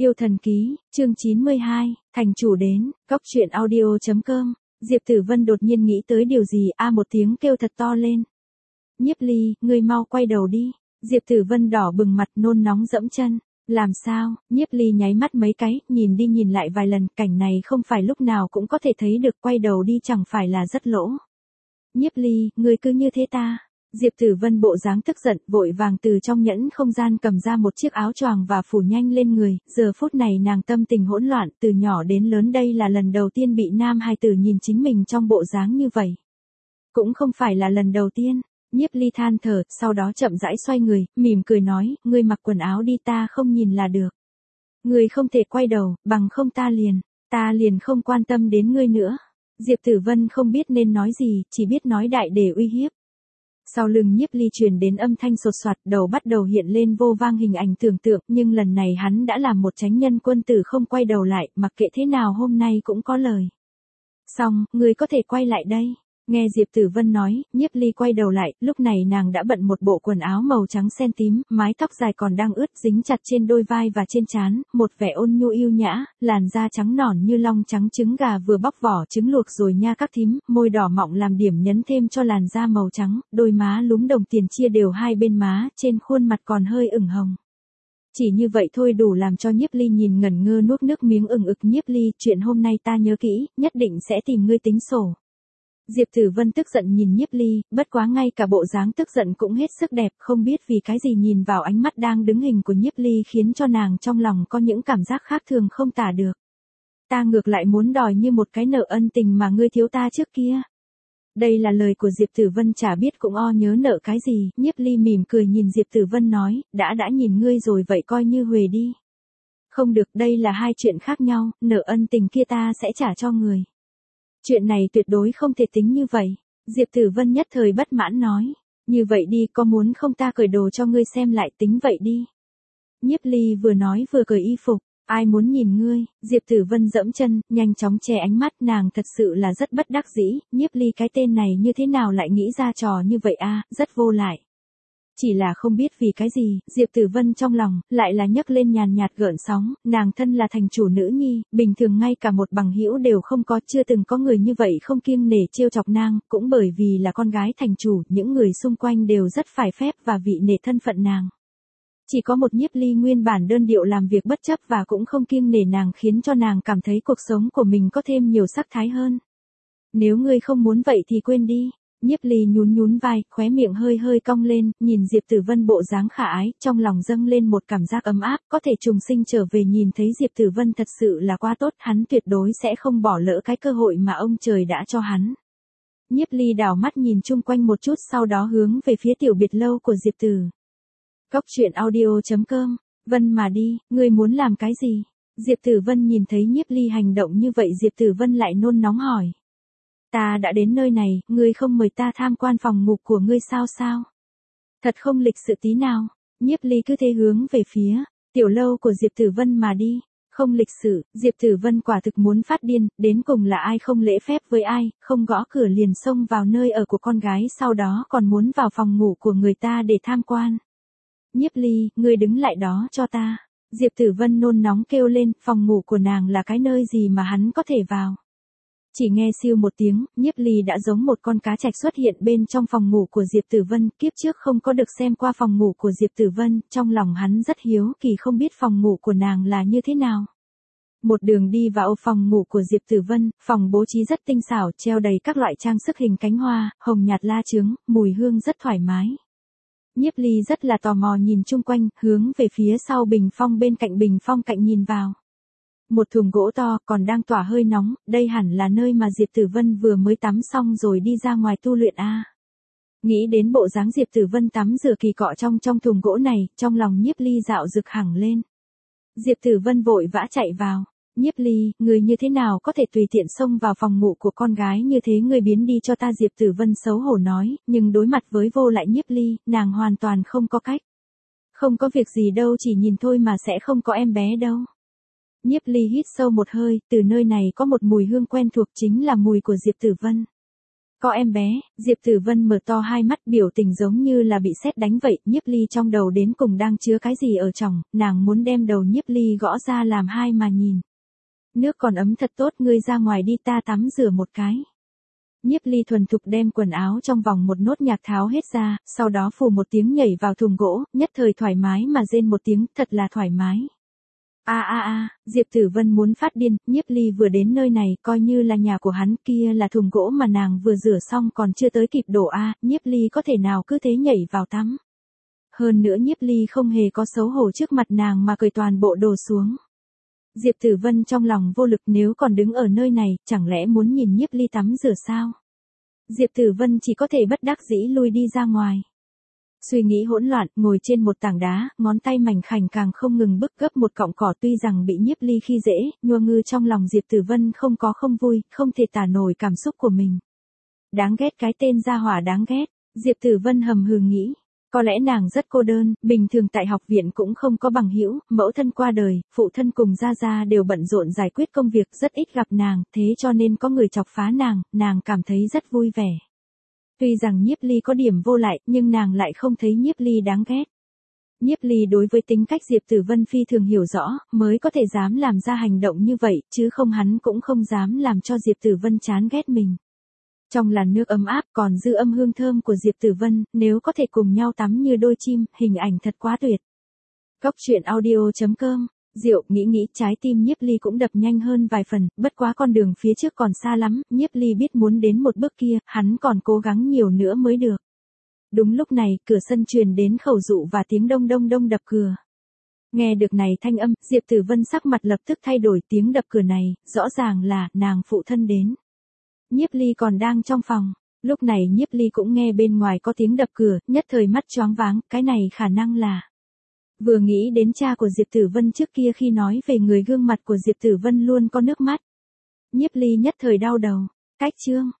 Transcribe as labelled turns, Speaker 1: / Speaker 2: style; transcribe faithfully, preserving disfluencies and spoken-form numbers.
Speaker 1: Yêu thần ký, chương chín mươi hai, thành chủ đến, cốc truyện audio chấm com. Diệp Tử Vân đột nhiên nghĩ tới điều gì, a một tiếng kêu thật to lên. Nhiếp Ly, ngươi mau quay đầu đi. Diệp Tử Vân đỏ bừng mặt nôn nóng dẫm chân. Làm sao? Nhiếp Ly nháy mắt mấy cái, nhìn đi nhìn lại vài lần, cảnh này không phải lúc nào cũng có thể thấy được, quay đầu đi chẳng phải là rất lỗ. Nhiếp Ly, ngươi cứ như thế ta. Diệp Tử Vân bộ dáng tức giận, vội vàng từ trong nhẫn không gian cầm ra một chiếc áo choàng và phủ nhanh lên người, giờ phút này nàng tâm tình hỗn loạn, từ nhỏ đến lớn đây là lần đầu tiên bị nam hài tử nhìn chính mình trong bộ dáng như vậy. Cũng không phải là lần đầu tiên, Nhiếp Ly than thở, sau đó chậm rãi xoay người, mỉm cười nói, ngươi mặc quần áo đi, ta không nhìn là được. Ngươi không thể quay đầu, bằng không ta liền, ta liền không quan tâm đến ngươi nữa. Diệp Tử Vân không biết nên nói gì, chỉ biết nói đại để uy hiếp. Sau lưng Nhiếp Ly truyền đến âm thanh sột soạt, đầu bắt đầu hiện lên vô vang hình ảnh tưởng tượng, nhưng lần này hắn đã làm một chánh nhân quân tử không quay đầu lại, mặc kệ thế nào hôm nay cũng có lời. Xong, người có thể quay lại đây. Nghe Diệp Tử Vân nói, Nhiếp Ly quay đầu lại, lúc này nàng đã bận một bộ quần áo màu trắng sen tím, mái tóc dài còn đang ướt dính chặt trên đôi vai và trên trán, một vẻ ôn nhu yêu nhã, làn da trắng nõn như long trắng trứng gà vừa bóc vỏ trứng luộc rồi nha các thím, môi đỏ mọng làm điểm nhấn thêm cho làn da màu trắng, đôi má lúm đồng tiền chia đều hai bên má, trên khuôn mặt còn hơi ửng hồng. Chỉ như vậy thôi đủ làm cho Nhiếp Ly nhìn ngẩn ngơ nuốt nước miếng ửng ực. Nhiếp Ly, chuyện hôm nay ta nhớ kỹ, nhất định sẽ tìm ngươi tính sổ. Diệp Tử Vân tức giận nhìn Nhiếp Ly, bất quá ngay cả bộ dáng tức giận cũng hết sức đẹp, không biết vì cái gì nhìn vào ánh mắt đang đứng hình của Nhiếp Ly khiến cho nàng trong lòng có những cảm giác khác thường không tả được. Ta ngược lại muốn đòi như một cái nợ ân tình mà ngươi thiếu ta trước kia. Đây là lời của Diệp Tử Vân, chả biết cũng o nhớ nợ cái gì. Nhiếp Ly mỉm cười nhìn Diệp Tử Vân nói, đã đã nhìn ngươi rồi vậy coi như huề đi. Không được, đây là hai chuyện khác nhau, nợ ân tình kia ta sẽ trả cho người. Chuyện này tuyệt đối không thể tính như vậy. Diệp Tử Vân nhất thời bất mãn nói. Như vậy đi, có muốn không ta cởi đồ cho ngươi xem lại, tính vậy đi. Nhiếp Ly vừa nói vừa cởi y phục. Ai muốn nhìn ngươi? Diệp Tử Vân dẫm chân, nhanh chóng che ánh mắt, nàng thật sự là rất bất đắc dĩ. Nhiếp Ly cái tên này như thế nào lại nghĩ ra trò như vậy a, rất vô lại. Chỉ là không biết vì cái gì, Diệp Tử Vân trong lòng, lại là nhấc lên nhàn nhạt gợn sóng, nàng thân là thành chủ nữ nhi, bình thường ngay cả một bằng hữu đều không có, chưa từng có người như vậy không kiêng nể trêu chọc nàng, cũng bởi vì là con gái thành chủ, những người xung quanh đều rất phải phép và vị nể thân phận nàng. Chỉ có một Nhiếp Ly nguyên bản đơn điệu làm việc bất chấp và cũng không kiêng nể nàng khiến cho nàng cảm thấy cuộc sống của mình có thêm nhiều sắc thái hơn. Nếu ngươi không muốn vậy thì quên đi. Nhiếp Ly nhún nhún vai, khóe miệng hơi hơi cong lên, nhìn Diệp Tử Vân bộ dáng khả ái, trong lòng dâng lên một cảm giác ấm áp, có thể trùng sinh trở về nhìn thấy Diệp Tử Vân thật sự là quá tốt, hắn tuyệt đối sẽ không bỏ lỡ cái cơ hội mà ông trời đã cho hắn. Nhiếp Ly đảo mắt nhìn chung quanh một chút, sau đó hướng về phía tiểu biệt lâu của Diệp Tử. Cốc truyện audio chấm com, Vân mà đi, ngươi muốn làm cái gì? Diệp Tử Vân nhìn thấy Nhiếp Ly hành động như vậy, Diệp Tử Vân lại nôn nóng hỏi. Ta đã đến nơi này, ngươi không mời ta tham quan phòng ngủ của ngươi sao sao? Thật không lịch sự tí nào. Nhiếp Ly cứ thế hướng về phía tiểu lâu của Diệp Tử Vân mà đi. Không lịch sự, Diệp Tử Vân quả thực muốn phát điên, đến cùng là ai không lễ phép với ai, không gõ cửa liền xông vào nơi ở của con gái, sau đó còn muốn vào phòng ngủ của người ta để tham quan. Nhiếp Ly, ngươi đứng lại đó cho ta. Diệp Tử Vân nôn nóng kêu lên, phòng ngủ của nàng là cái nơi gì mà hắn có thể vào. Chỉ nghe siêu một tiếng, Nhiếp Ly đã giống một con cá trạch xuất hiện bên trong phòng ngủ của Diệp Tử Vân, kiếp trước không có được xem qua phòng ngủ của Diệp Tử Vân, trong lòng hắn rất hiếu kỳ không biết phòng ngủ của nàng là như thế nào. Một đường đi vào phòng ngủ của Diệp Tử Vân, phòng bố trí rất tinh xảo, treo đầy các loại trang sức hình cánh hoa, hồng nhạt la chướng, mùi hương rất thoải mái. Nhiếp Ly rất là tò mò nhìn chung quanh, hướng về phía sau bình phong bên cạnh bình phong cạnh nhìn vào. Một thùng gỗ to còn đang tỏa hơi nóng, đây hẳn là nơi mà Diệp Tử Vân vừa mới tắm xong rồi đi ra ngoài tu luyện a. À. Nghĩ đến bộ dáng Diệp Tử Vân tắm rửa kỳ cọ trong trong thùng gỗ này, trong lòng Nhiếp Ly dạo rực hẳn lên. Diệp Tử Vân vội vã chạy vào. Nhiếp Ly, người như thế nào có thể tùy tiện xông vào phòng ngủ của con gái như thế, ngươi biến đi cho ta. Diệp Tử Vân xấu hổ nói, nhưng đối mặt với vô lại Nhiếp Ly, nàng hoàn toàn không có cách. Không có việc gì đâu, chỉ nhìn thôi mà sẽ không có em bé đâu. Nhiếp Ly hít sâu một hơi, từ nơi này có một mùi hương quen thuộc, chính là mùi của Diệp Tử Vân. Có em bé, Diệp Tử Vân mở to hai mắt biểu tình giống như là bị sét đánh vậy, Nhiếp Ly trong đầu đến cùng đang chứa cái gì ở trong, nàng muốn đem đầu Nhiếp Ly gõ ra làm hai mà nhìn. Nước còn ấm thật tốt, ngươi ra ngoài đi ta tắm rửa một cái. Nhiếp Ly thuần thục đem quần áo trong vòng một nốt nhạc tháo hết ra, sau đó phù một tiếng nhảy vào thùng gỗ, nhất thời thoải mái mà rên một tiếng, thật là thoải mái. A a a, Diệp Tử Vân muốn phát điên, Nhiếp Ly vừa đến nơi này, coi như là nhà của hắn, kia là thùng gỗ mà nàng vừa rửa xong còn chưa tới kịp đổ a, Nhiếp Ly có thể nào cứ thế nhảy vào tắm. Hơn nữa Nhiếp Ly không hề có xấu hổ trước mặt nàng mà cởi toàn bộ đồ xuống. Diệp Tử Vân trong lòng vô lực, nếu còn đứng ở nơi này, chẳng lẽ muốn nhìn Nhiếp Ly tắm rửa sao? Diệp Tử Vân chỉ có thể bất đắc dĩ lui đi ra ngoài. Suy nghĩ hỗn loạn, ngồi trên một tảng đá, ngón tay mảnh khảnh càng không ngừng bức gấp một cọng cỏ, tuy rằng bị Nhiếp Ly khi dễ, nhua ngư trong lòng Diệp Tử Vân không có không vui, không thể tả nổi cảm xúc của mình. Đáng ghét, cái tên gia hỏa đáng ghét, Diệp Tử Vân hầm hừ nghĩ. Có lẽ nàng rất cô đơn, bình thường tại học viện cũng không có bằng hữu, mẫu thân qua đời, phụ thân cùng gia gia đều bận rộn giải quyết công việc, rất ít gặp nàng, thế cho nên có người chọc phá nàng, nàng cảm thấy rất vui vẻ. Tuy rằng Nhiếp Ly có điểm vô lại, nhưng nàng lại không thấy Nhiếp Ly đáng ghét. Nhiếp Ly đối với tính cách Diệp Tử Vân phi thường hiểu rõ, mới có thể dám làm ra hành động như vậy, chứ không hắn cũng không dám làm cho Diệp Tử Vân chán ghét mình. Trong làn nước ấm áp còn dư âm hương thơm của Diệp Tử Vân, nếu có thể cùng nhau tắm như đôi chim, hình ảnh thật quá tuyệt. Góc truyện audio chấm com, Diệu nghĩ nghĩ, trái tim Nhiếp Ly cũng đập nhanh hơn vài phần, bất quá con đường phía trước còn xa lắm, Nhiếp Ly biết muốn đến một bước kia, hắn còn cố gắng nhiều nữa mới được. Đúng lúc này, cửa sân truyền đến khẩu dụ và tiếng đông đông đông đập cửa. Nghe được này thanh âm, Diệp Tử Vân sắc mặt lập tức thay đổi, tiếng đập cửa này, rõ ràng là nàng phụ thân đến. Nhiếp Ly còn đang trong phòng, lúc này Nhiếp Ly cũng nghe bên ngoài có tiếng đập cửa, nhất thời mắt choáng váng, cái này khả năng là. Vừa nghĩ đến cha của Diệp Tử Vân trước kia khi nói về người gương mặt của Diệp Tử Vân luôn có nước mắt. Nhiếp Ly nhất thời đau đầu, cách chương,